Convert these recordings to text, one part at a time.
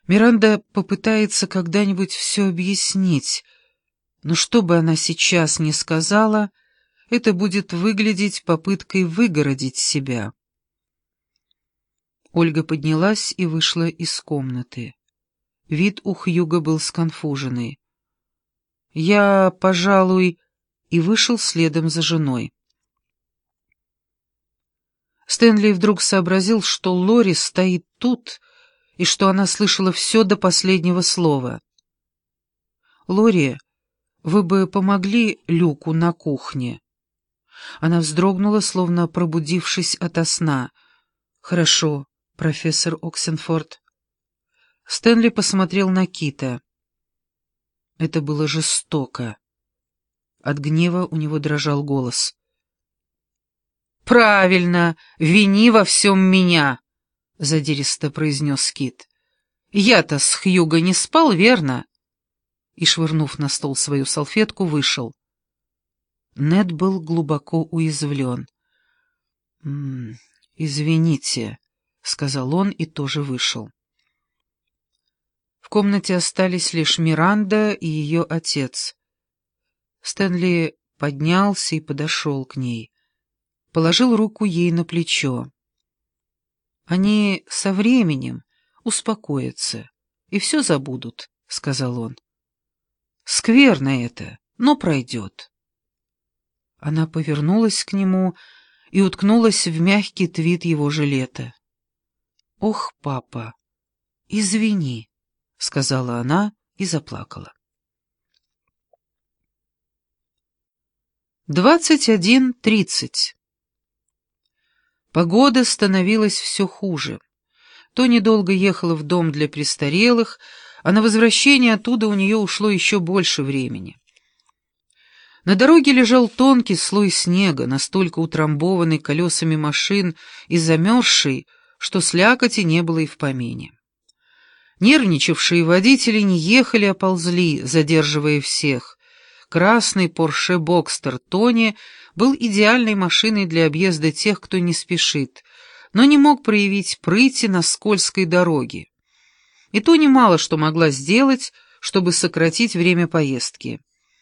Миранда попытается когда-нибудь все объяснить, но что бы она сейчас ни сказала, это будет выглядеть попыткой выгородить себя. Ольга поднялась и вышла из комнаты. Вид у Хьюго был сконфуженный. «Я, пожалуй...» и вышел следом за женой. Стэнли вдруг сообразил, что Лори стоит тут, и что она слышала все до последнего слова. «Лори, вы бы помогли Люку на кухне?» Она вздрогнула, словно пробудившись ото сна. «Хорошо, профессор Оксенфорд». Стэнли посмотрел на Кита. Это было жестоко. От гнева у него дрожал голос. «Правильно, вини во всем меня», — задиристо произнес Кит. «Я-то с Хьюго не спал, верно?» И, швырнув на стол свою салфетку, вышел. Нед был глубоко уязвлен. «Извините», — сказал он и тоже вышел. В комнате остались лишь Миранда и ее отец. Стэнли поднялся и подошел к ней. Положил руку ей на плечо. «Они со временем успокоятся и все забудут», — сказал он. «Скверно это, но пройдет». Она повернулась к нему и уткнулась в мягкий твид его жилета. «Ох, папа, извини», — сказала она и заплакала. 21:30. Погода становилась все хуже. Тони долго ехала в дом для престарелых, а на возвращение оттуда у нее ушло еще больше времени. На дороге лежал тонкий слой снега, настолько утрамбованный колесами машин и замерзший, что слякоти не было и в помине. Нервничавшие водители не ехали, а ползли, задерживая всех. Красный Порше Бокстер Тони был идеальной машиной для объезда тех, кто не спешит, но не мог проявить прыти на скользкой дороге. И Тони мало что могла сделать, чтобы сократить время поездки.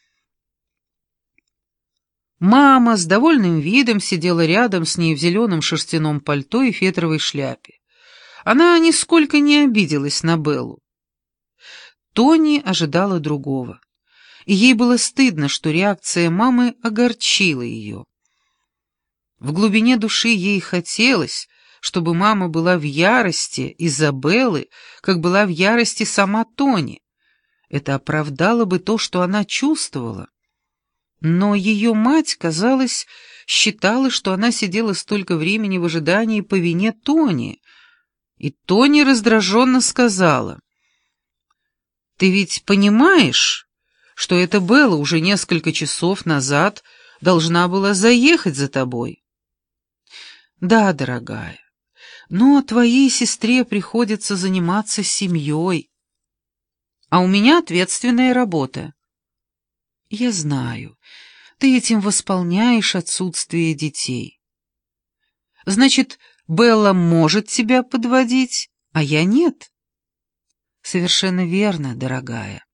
Мама с довольным видом сидела рядом с ней в зеленом шерстяном пальто и фетровой шляпе. Она нисколько не обиделась на Беллу. Тони ожидала другого, и ей было стыдно, что реакция мамы огорчила ее. В глубине души ей хотелось, чтобы мама была в ярости из-за Беллы, как была в ярости сама Тони. Это оправдало бы то, что она чувствовала. Но ее мать, казалось, считала, что она сидела столько времени в ожидании по вине Тони. И Тони раздраженно сказала: «Ты ведь понимаешь, что эта Белла уже несколько часов назад должна была заехать за тобой?» «Да, дорогая, но твоей сестре приходится заниматься семьей, а у меня ответственная работа». «Я знаю, ты этим восполняешь отсутствие детей. Значит, Белла может тебя подводить, а я нет?» «Совершенно верно, дорогая».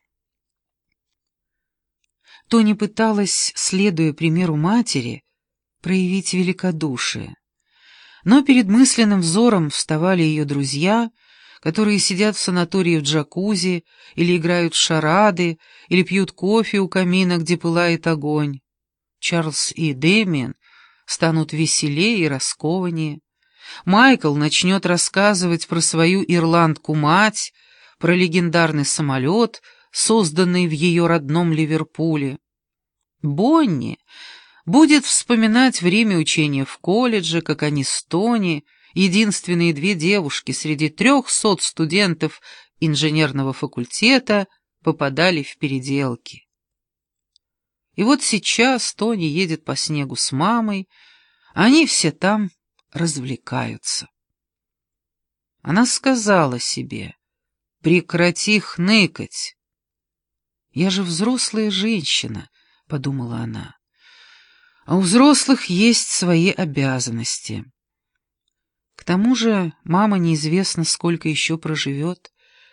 Тони пыталась, следуя примеру матери, проявить великодушие. Но перед мысленным взором вставали ее друзья, которые сидят в санатории в джакузи, или играют в шарады, или пьют кофе у камина, где пылает огонь. Чарльз и Дэмиан станут веселее и раскованнее. Майкл начнет рассказывать про свою ирландку-мать, про легендарный самолет, созданный в ее родном Ливерпуле. Бонни будет вспоминать время учения в колледже, как они с Тони, единственные две девушки среди 300 студентов инженерного факультета, попадали в переделки. И вот сейчас Тони едет по снегу с мамой, а они все там развлекаются. Она сказала себе: «Прекрати хныкать». «Я же взрослая женщина», — подумала она, — «а у взрослых есть свои обязанности». К тому же мама неизвестно, сколько еще проживет.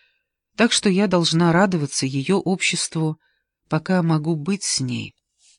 так что я должна радоваться ее обществу, пока могу быть с ней.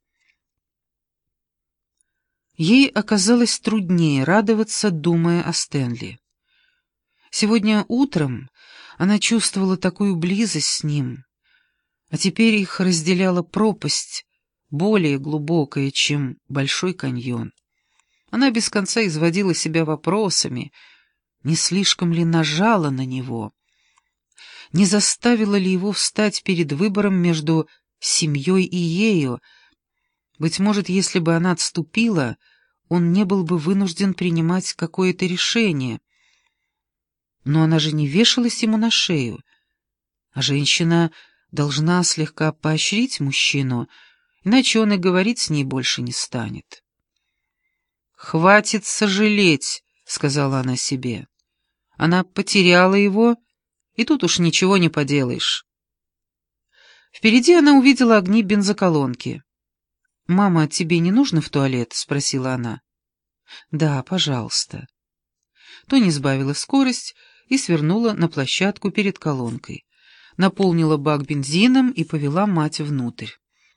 Ей оказалось труднее радоваться, думая о Стэнли. Сегодня утром она чувствовала такую близость с ним, а теперь их разделяла пропасть, более глубокая, чем Большой каньон. Она без конца изводила себя вопросами, не слишком ли нажала на него, не заставила ли его встать перед выбором между семьей и ею. Быть может, если бы она отступила, он не был бы вынужден принимать какое-то решение. Но она же не вешалась ему на шею, а женщина должна слегка поощрить мужчину, иначе он и говорить с ней больше не станет. «Хватит сожалеть», — сказала она себе. Она потеряла его, и тут уж ничего не поделаешь. Впереди она увидела огни бензоколонки. «Мама, тебе не нужно в туалет?» — спросила она. «Да, пожалуйста». Тони сбавила скорость и свернула на площадку перед колонкой, наполнила бак бензином и повела мать внутрь.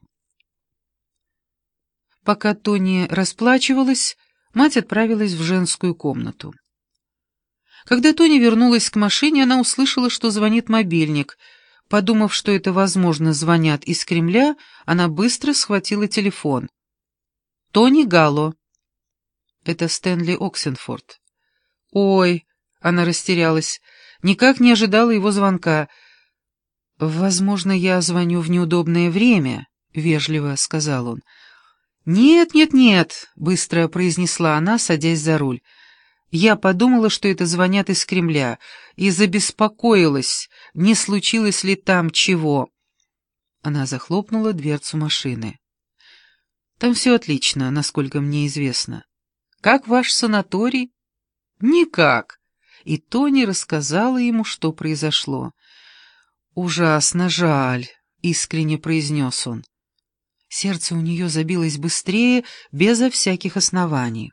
Пока Тони расплачивалась, мать отправилась в женскую комнату. Когда Тони вернулась к машине, она услышала, что звонит мобильник. Подумав, что это, возможно, звонят из Кремля, она быстро схватила телефон. «Тони Галло». «Это Стэнли Оксенфорд». «Ой», — она растерялась, никак не ожидала его звонка. «Возможно, я звоню в неудобное время», — вежливо сказал он. «Нет, нет, нет», — быстро произнесла она, садясь за руль. «Я подумала, что это звонят из Кремля, и забеспокоилась, не случилось ли там чего». Она захлопнула дверцу машины. «Там все отлично, насколько мне известно. Как ваш санаторий?» «Никак». И Тони рассказала ему, что произошло. «Ужасно жаль», — искренне произнес он. Сердце у нее забилось быстрее, безо всяких оснований.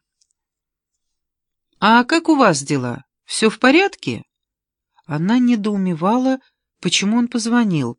«А как у вас дела? Все в порядке?» Она недоумевала, почему он позвонил.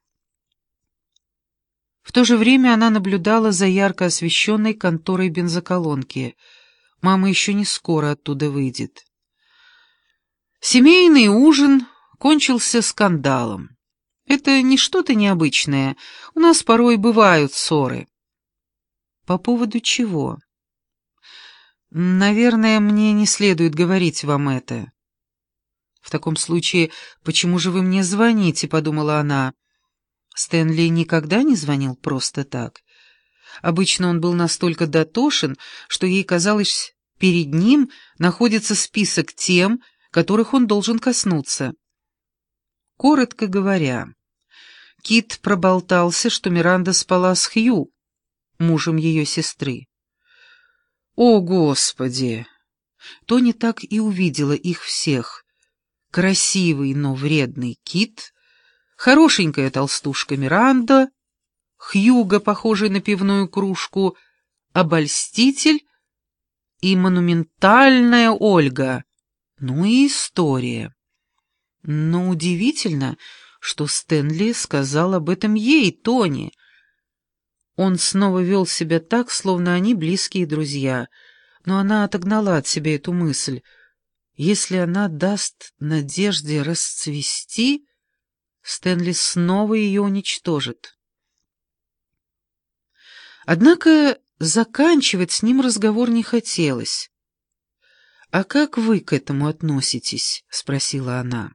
В то же время она наблюдала за ярко освещенной конторой бензоколонки. Мама еще не скоро оттуда выйдет. Семейный ужин кончился скандалом. Это не что-то необычное. У нас порой бывают ссоры. По поводу чего? Наверное, мне не следует говорить вам это. В таком случае, почему же вы мне звоните, подумала она. Стэнли никогда не звонил просто так. Обычно он был настолько дотошен, что ей казалось, перед ним находится список тем, которых он должен коснуться. Коротко говоря, Кит проболтался, что Миранда спала с Хью, мужем ее сестры. О, Господи! Тони так и увидела их всех. Красивый, но вредный Кит, хорошенькая толстушка Миранда, Хьюго, похожий на пивную кружку, обольститель и монументальная Ольга. Ну и история. Но удивительно, что Стэнли сказал об этом ей, Тони. Он снова вел себя так, словно они близкие друзья, но она отогнала от себя эту мысль. Если она даст Надежде расцвести, Стэнли снова ее уничтожит. Однако заканчивать с ним разговор не хотелось. «А как вы к этому относитесь?» — спросила она.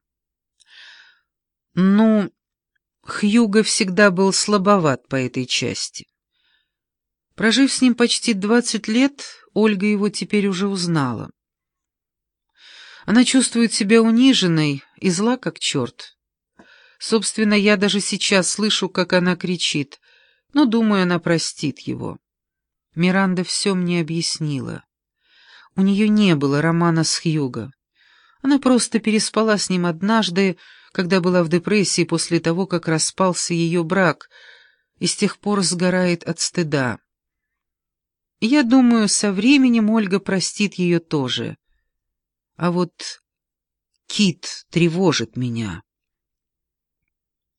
«Ну, Хьюго всегда был слабоват по этой части. Прожив с ним почти 20 лет, Ольга его теперь уже узнала. Она чувствует себя униженной и зла как черт. Собственно, я даже сейчас слышу, как она кричит, но, думаю, она простит его. Миранда все мне объяснила. У нее не было романа с Хьюго. Она просто переспала с ним однажды, когда была в депрессии после того, как распался ее брак, и с тех пор сгорает от стыда. Я думаю, со временем Ольга простит ее тоже. А вот Кит тревожит меня.